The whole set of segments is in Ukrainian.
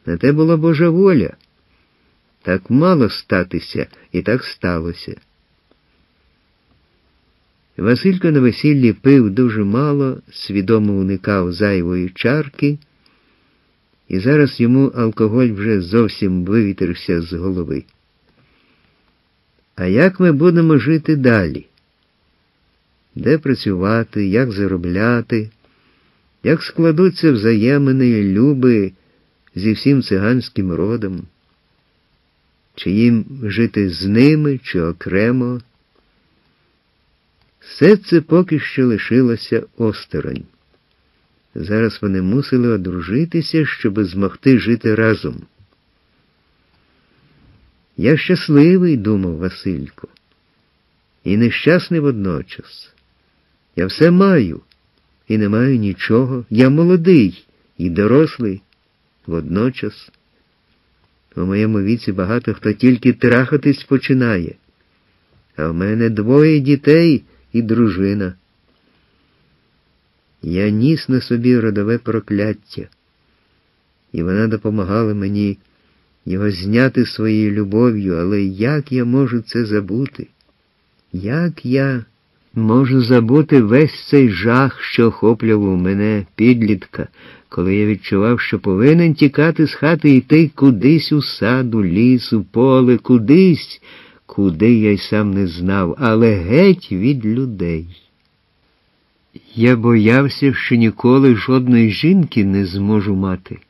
На те була Божа воля. Так мало статися, і так сталося. Василько на весіллі пив дуже мало, свідомо уникав зайвої чарки, і зараз йому алкоголь вже зовсім вивітрився з голови. А як ми будемо жити далі? Де працювати, як заробляти, як складуться взаємини і люби зі всім циганським родом? Чи їм жити з ними, чи окремо? Все це поки що лишилося осторонь. Зараз вони мусили одружитися, щоб змогти жити разом. «Я щасливий», – думав Василько, – «і нещасний водночас. Я все маю, і не маю нічого. Я молодий і дорослий водночас. У моєму віці багато хто тільки трахатись починає, а в мене 2 дітей і дружина. Я ніс на собі родове прокляття, і вона допомагала мені його зняти своєю любов'ю, але як я можу це забути? Як я можу забути весь цей жах, що охоплював мене, підлітка, коли я відчував, що повинен тікати з хати і йти кудись у саду, ліс, у поле, кудись, куди я й сам не знав, але геть від людей. Я боявся, що ніколи жодної жінки не зможу мати.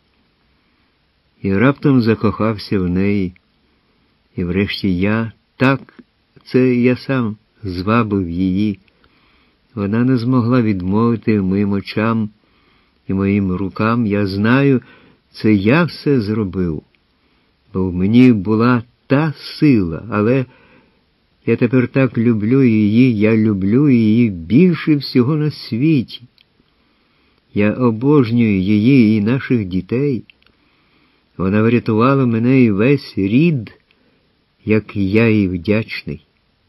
І раптом закохався в неї. І врешті я сам звабив її. Вона не змогла відмовити моїм очам і моїм рукам. Я знаю, це я все зробив, бо в мені була та сила, але я тепер так люблю її, я люблю її більше всього на світі. Я обожнюю її і наших дітей. Вона врятувала мене і весь рід, як я їй вдячний.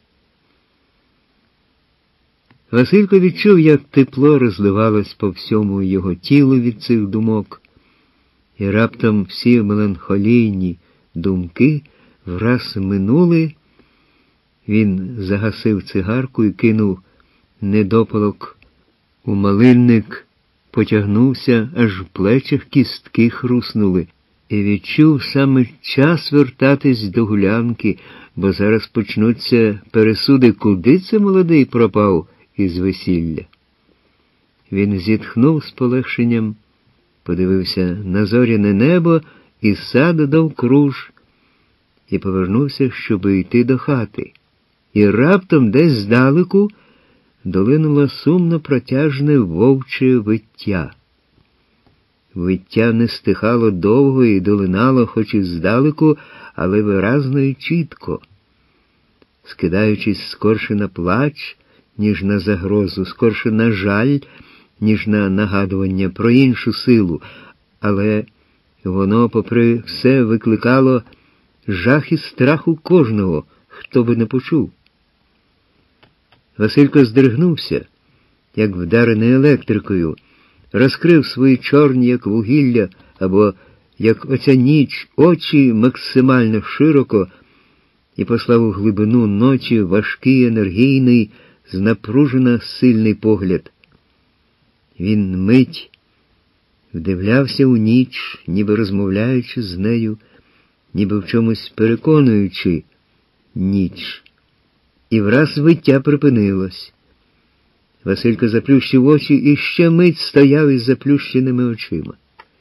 Василько відчув, як тепло розливалось по всьому його тілу від цих думок, і раптом всі меланхолійні думки враз минули. Він загасив цигарку і кинув недопалок у малинник, потягнувся, аж в плечах кістки хруснули, і відчув саме час вертатись до гулянки, бо зараз почнуться пересуди, куди це молодий пропав із весілля. Він зітхнув з полегшенням, подивився на зоряне небо і сад довкруж, і повернувся, щоб йти до хати. І раптом десь здалеку долинуло сумно протяжне вовче виття. Виття не стихало довго і долинало, хоч і здалеку, але виразно і чітко, скидаючись скорше на плач, ніж на загрозу, скорше на жаль, ніж на нагадування про іншу силу, але воно, попри все, викликало жах і страх у кожного, хто би не почув. Василько здригнувся, як вдарений електрикою, розкрив свої чорні, як вугілля, або, як оця ніч, очі максимально широко і послав у глибину ночі важкий, енергійний, знапружено сильний погляд. Він мить вдивлявся у ніч, ніби розмовляючи з нею, ніби в чомусь переконуючи ніч. І враз виття припинилось. Василько заплющив очі і ще мить стояв із заплющеними очима.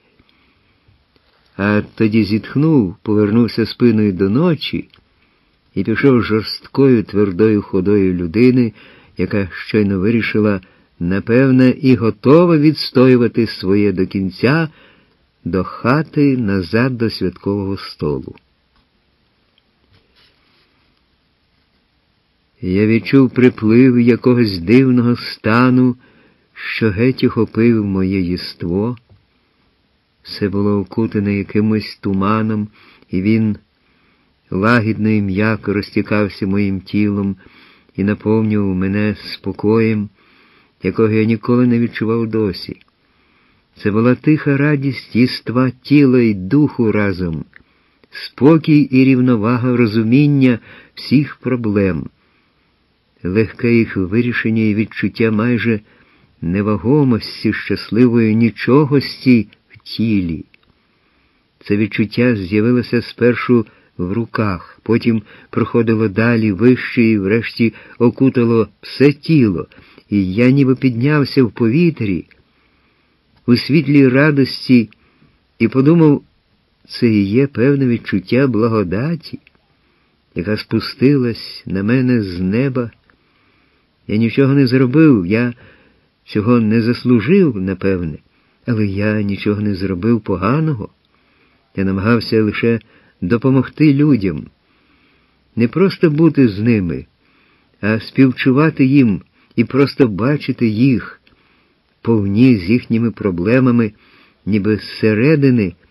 А тоді зітхнув, повернувся спиною до ночі і пішов жорсткою, твердою ходою людини, яка щойно вирішила, напевне, і готова відстоювати своє до кінця, до хати, назад до святкового столу. Я відчув приплив якогось дивного стану, що геть охопив моє єство. Все було окутане якимось туманом, і він лагідно і м'яко розтікався моїм тілом і наповнював мене спокоєм, якого я ніколи не відчував досі. Це була тиха радість єства тіла й духу разом, спокій і рівновага розуміння всіх проблем, легке їх вирішення і відчуття майже невагомості щасливої нічогості в тілі. Це відчуття з'явилося спершу в руках, потім проходило далі, вище і врешті окутало все тіло, і я ніби піднявся в повітрі, у світлі радості, і подумав, це і є певне відчуття благодаті, яка спустилась на мене з неба. Я нічого не зробив, я цього не заслужив, напевне, але я нічого не зробив поганого. Я намагався лише допомогти людям, не просто бути з ними, а співчувати їм і просто бачити їх, повні з їхніми проблемами, ніби зсередини,